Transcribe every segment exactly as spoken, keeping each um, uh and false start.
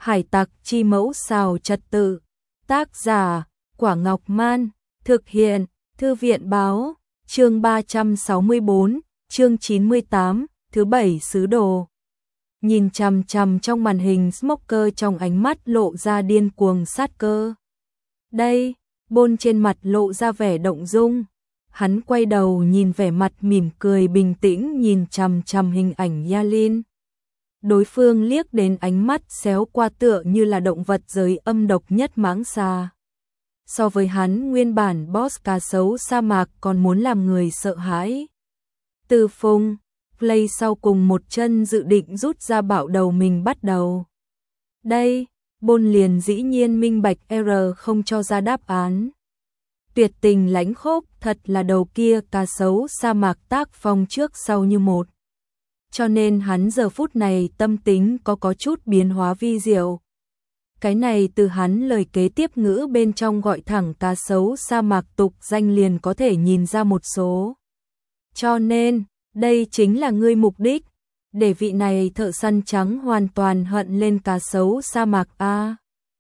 Hải tặc chi mẫu xào trật tự. Tác giả, Quả Ngọc Man. Thực hiện, Thư viện báo. Chương ba trăm sáu mươi bốn, chương chín mươi tám, thứ bảy sứ đồ. Nhìn chằm chằm trong màn hình Smoker, trong ánh mắt lộ ra điên cuồng sát cơ. Đây, Bôn trên mặt lộ ra vẻ động dung. Hắn quay đầu nhìn vẻ mặt mỉm cười bình tĩnh nhìn chằm chằm hình ảnh Yalin. Đối phương liếc đến ánh mắt xéo qua tựa như là động vật giới âm độc nhất mãng xà. So với hắn, nguyên bản boss cá sấu sa mạc còn muốn làm người sợ hãi. Từ Phùng, Play sau cùng một chân dự định rút ra bạo đầu mình bắt đầu. Đây, Bôn liền dĩ nhiên minh bạch R không cho ra đáp án. Tuyệt tình lãnh khốc thật là đầu kia cá sấu sa mạc tác phong trước sau như một. Cho nên hắn giờ phút này tâm tính có có chút biến hóa vi diệu. Cái này từ hắn lời kế tiếp ngữ bên trong gọi thẳng cá sấu sa mạc tục danh liền có thể nhìn ra một số. Cho nên, đây chính là ngươi mục đích, để vị này thợ săn trắng hoàn toàn hận lên cá sấu sa mạc a.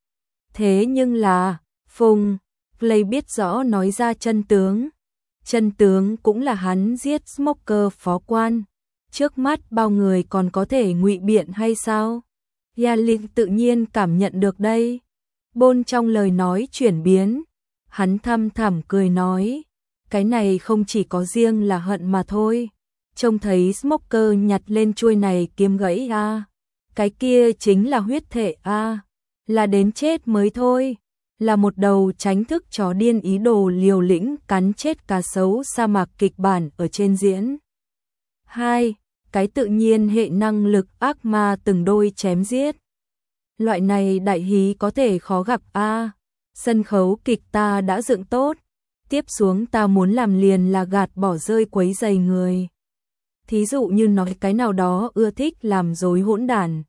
Thế nhưng là, Phùng, Play biết rõ nói ra chân tướng. Chân tướng cũng là hắn giết Smoker phó quan. Trước mắt bao người còn có thể ngụy biện hay sao? Yalin tự nhiên cảm nhận được đây. Bôn trong lời nói chuyển biến. Hắn thăm thẳm cười nói. Cái này không chỉ có riêng là hận mà thôi. Trông thấy Smoker nhặt lên chuôi này kiếm gãy a, à. Cái kia chính là huyết thể a, à. Là đến chết mới thôi. Là một đầu tránh thức chó điên ý đồ liều lĩnh cắn chết cá sấu sa mạc kịch bản ở trên diễn. Hai, cái tự nhiên hệ năng lực ác ma từng đôi chém giết. Loại này đại hí có thể khó gặp a. À. Sân khấu kịch ta đã dựng tốt, tiếp xuống ta muốn làm liền là gạt bỏ rơi quấy rầy người. Thí dụ như nói cái nào đó ưa thích làm rối hỗn đản.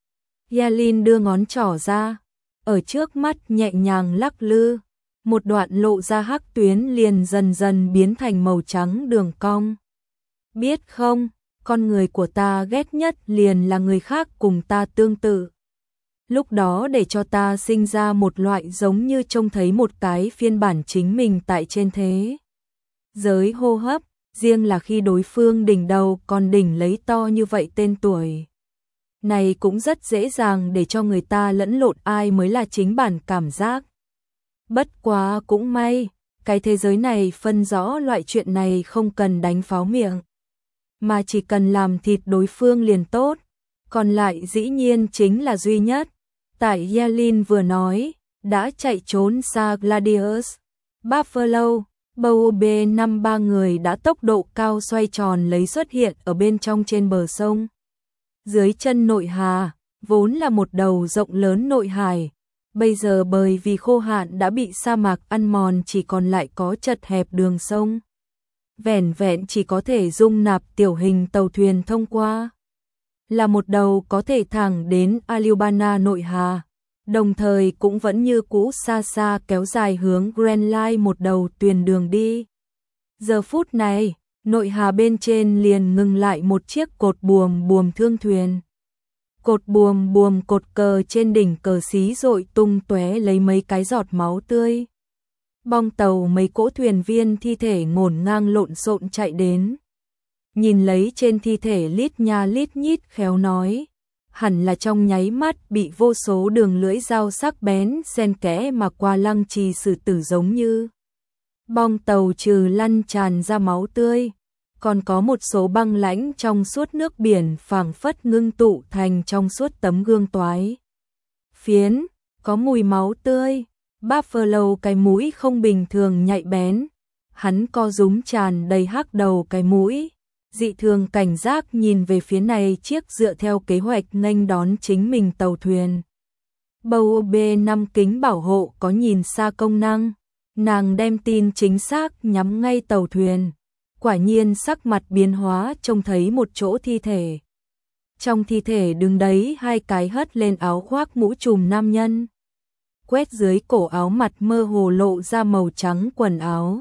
Yalin đưa ngón trỏ ra, ở trước mắt nhẹ nhàng lắc lư, một đoạn lộ ra hắc tuyến liền dần dần biến thành màu trắng đường cong. Biết không, con người của ta ghét nhất liền là người khác cùng ta tương tự. Lúc đó để cho ta sinh ra một loại giống như trông thấy một cái phiên bản chính mình tại trên thế giới hô hấp, riêng là khi đối phương đỉnh đầu còn đỉnh lấy to như vậy tên tuổi. Này cũng rất dễ dàng để cho người ta lẫn lộn ai mới là chính bản cảm giác. Bất quá cũng may, cái thế giới này phân rõ loại chuyện này không cần đánh pháo miệng, mà chỉ cần làm thịt đối phương liền tốt, còn lại dĩ nhiên chính là duy nhất. Tại Yalin vừa nói, đã chạy trốn xa Gladius, Buffalo, Bow B năm ba người đã tốc độ cao xoay tròn lấy xuất hiện ở bên trong trên bờ sông. Dưới chân nội hà, vốn là một đầu rộng lớn nội hải, bây giờ bởi vì khô hạn đã bị sa mạc ăn mòn chỉ còn lại có chật hẹp đường sông. Vẻn vẹn chỉ có thể dung nạp tiểu hình tàu thuyền thông qua. Là một đầu có thể thẳng đến Alubana nội hà, đồng thời cũng vẫn như cũ xa xa kéo dài hướng Grand Line một đầu tuyền đường đi. Giờ phút này, nội hà bên trên liền ngừng lại một chiếc cột buồm buồm thương thuyền. Cột buồm buồm cột cờ trên đỉnh cờ xí rội tung tóe lấy mấy cái giọt máu tươi. Bong tàu mấy cỗ thuyền viên thi thể ngổn ngang lộn xộn chạy đến. Nhìn lấy trên thi thể lít nha lít nhít khéo nói, hẳn là trong nháy mắt bị vô số đường lưỡi dao sắc bén xen kẽ mà qua lăng trì xử tử giống như. Bong tàu trừ lăn tràn ra máu tươi, còn có một số băng lãnh trong suốt nước biển phảng phất ngưng tụ thành trong suốt tấm gương toái. Phiến, có mùi máu tươi, Buffalo cái mũi không bình thường nhạy bén, hắn co rúm tràn đầy hắc đầu cái mũi, dị thường cảnh giác nhìn về phía này chiếc dựa theo kế hoạch nghênh đón chính mình tàu thuyền. Bow B năm kính bảo hộ có nhìn xa công năng. Nàng đem tin chính xác nhắm ngay tàu thuyền, quả nhiên sắc mặt biến hóa trông thấy một chỗ thi thể. Trong thi thể đứng đấy hai cái hất lên áo khoác mũ trùm nam nhân. Quét dưới cổ áo mặt mơ hồ lộ ra màu trắng quần áo.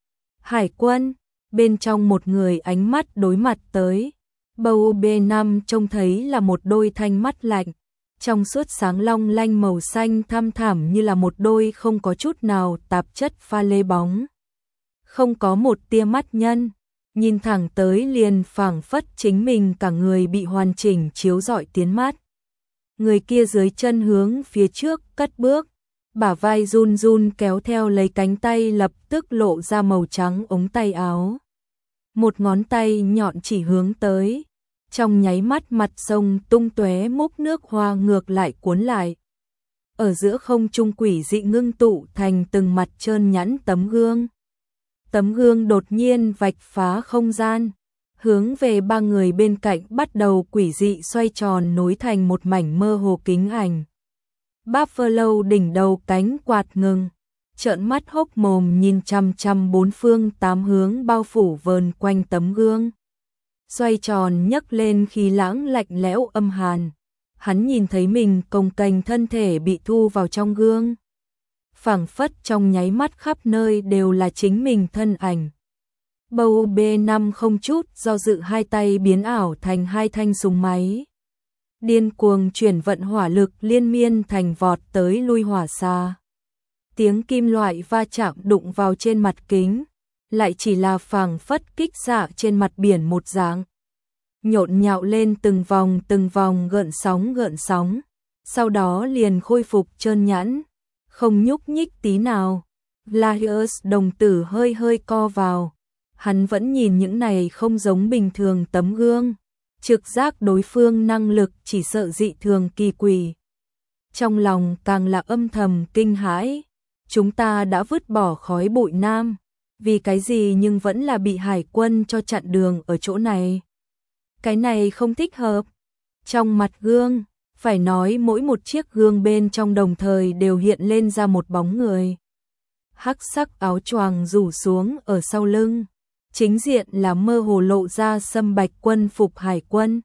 Hải quân, bên trong một người ánh mắt đối mặt tới. Bow B năm trông thấy là một đôi thanh mắt lạnh, trong suốt sáng long lanh màu xanh thăm thẳm như là một đôi không có chút nào tạp chất pha lê bóng. Không có một tia mắt nhân, nhìn thẳng tới liền phảng phất chính mình cả người bị hoàn chỉnh chiếu rọi tiến mắt. Người kia dưới chân hướng phía trước cất bước, bả vai run run kéo theo lấy cánh tay lập tức lộ ra màu trắng ống tay áo. Một ngón tay nhọn chỉ hướng tới, trong nháy mắt mặt sông tung tóe múc nước hoa ngược lại cuốn lại. Ở giữa không trung quỷ dị ngưng tụ thành từng mặt trơn nhẵn tấm gương. Tấm gương đột nhiên vạch phá không gian, hướng về ba người bên cạnh bắt đầu quỷ dị xoay tròn nối thành một mảnh mơ hồ kính ảnh. Buffalo đỉnh đầu cánh quạt ngừng, trợn mắt hốc mồm nhìn chằm chằm bốn phương tám hướng bao phủ vờn quanh tấm gương. Xoay tròn nhấc lên khí lãng lạnh lẽo âm hàn. Hắn nhìn thấy mình cồng kềnh thân thể bị thu vào trong gương. Phảng phất trong nháy mắt khắp nơi đều là chính mình thân ảnh. Bầu B năm không chút do dự hai tay biến ảo thành hai thanh súng máy. Điên cuồng chuyển vận hỏa lực liên miên thành vọt tới lui hỏa xa. Tiếng kim loại va chạm đụng vào trên mặt kính, lại chỉ là phảng phất kích xạ trên mặt biển một dạng. Nhộn nhạo lên từng vòng từng vòng gợn sóng gợn sóng, sau đó liền khôi phục trơn nhẵn, không nhúc nhích tí nào. Laius đồng tử hơi hơi co vào, hắn vẫn nhìn những này không giống bình thường tấm gương, trực giác đối phương năng lực chỉ sợ dị thường kỳ quỷ. Trong lòng càng là âm thầm kinh hãi, chúng ta đã vứt bỏ khói bụi nam, vì cái gì nhưng vẫn là bị hải quân cho chặn đường ở chỗ này. Cái này không thích hợp. Trong mặt gương, phải nói mỗi một chiếc gương bên trong đồng thời đều hiện lên ra một bóng người. Hắc sắc áo choàng rủ xuống ở sau lưng, chính diện là mơ hồ lộ ra sâm bạch quân phục hải quân.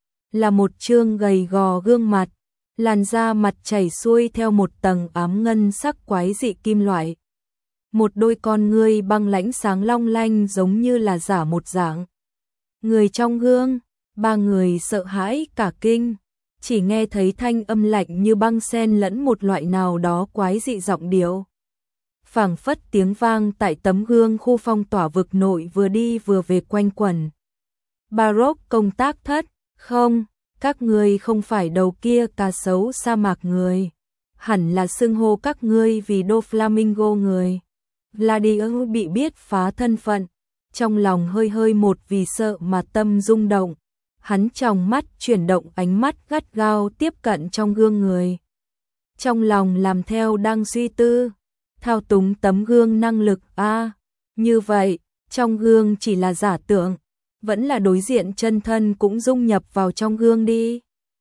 Là một trương gầy gò gương mặt, làn da mặt chảy xuôi theo một tầng ám ngân sắc quái dị kim loại. Một đôi con ngươi băng lãnh sáng long lanh giống như là giả một dạng. Người trong gương, ba người sợ hãi cả kinh, chỉ nghe thấy thanh âm lạnh như băng xen lẫn một loại nào đó quái dị giọng điệu. Phảng phất tiếng vang tại tấm gương khu phong tỏa vực nội vừa đi vừa về quanh quẩn. Baroque công tác thất, không, các ngươi không phải đầu kia cá sấu sa mạc người, hẳn là xưng hô các ngươi vì Doflamingo người. Gladius bị biết phá thân phận, trong lòng hơi hơi một vì sợ mà tâm rung động. Hắn trong mắt chuyển động ánh mắt gắt gao tiếp cận trong gương người. Trong lòng làm theo đang suy tư, thao túng tấm gương năng lực a à, như vậy, trong gương chỉ là giả tượng, vẫn là đối diện chân thân cũng dung nhập vào trong gương đi.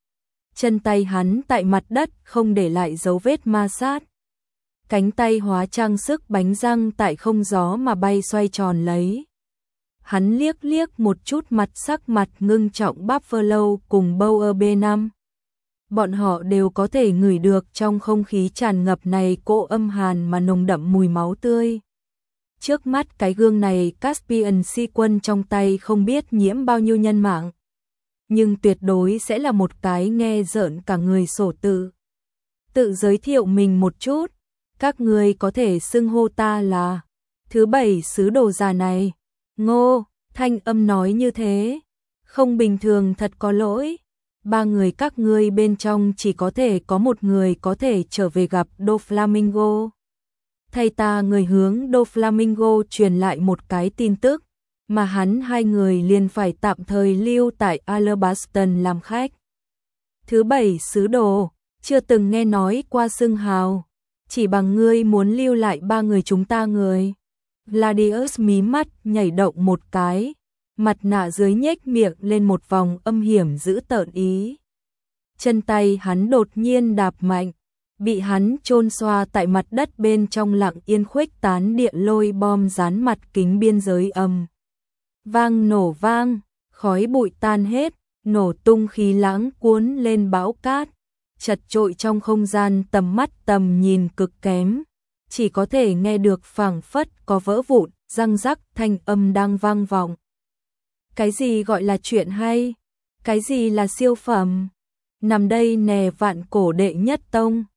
Chân tay hắn tại mặt đất không để lại dấu vết ma sát. Cánh tay hóa trang sức bánh răng tại không gió mà bay xoay tròn lấy. Hắn liếc liếc một chút mặt sắc mặt ngưng trọng Buffalo cùng Bauer B năm. Bọn họ đều có thể ngửi được trong không khí tràn ngập này cỗ âm hàn mà nồng đậm mùi máu tươi. Trước mắt cái gương này Caspian si quân trong tay không biết nhiễm bao nhiêu nhân mạng. Nhưng tuyệt đối sẽ là một cái nghe rợn cả người sổ tự. Tự giới thiệu mình một chút, các người có thể xưng hô ta là thứ bảy sứ đồ già này. Ngô, thanh âm nói như thế, không bình thường thật có lỗi. Ba người các ngươi bên trong chỉ có thể có một người có thể trở về gặp Doflamingo. Thay ta người hướng Doflamingo truyền lại một cái tin tức, mà hắn hai người liền phải tạm thời lưu tại Alabaston làm khách. Thứ bảy sứ đồ, chưa từng nghe nói qua xưng hào, chỉ bằng ngươi muốn lưu lại ba người chúng ta người. Gladius mí mắt nhảy động một cái, mặt nạ dưới nhếch miệng lên một vòng âm hiểm dữ tợn ý. Chân tay hắn đột nhiên đạp mạnh, bị hắn chôn xoa tại mặt đất bên trong lặng yên khuếch tán địa lôi bom dán mặt kính biên giới âm. Vang nổ vang, khói bụi tan hết, nổ tung khí lãng cuốn lên bão cát, chật trội trong không gian tầm mắt tầm nhìn cực kém. Chỉ có thể nghe được phảng phất có vỡ vụn, răng rắc thanh âm đang vang vọng. Cái gì gọi là chuyện hay? Cái gì là siêu phẩm? nằm đây nè vạn cổ đệ nhất tông.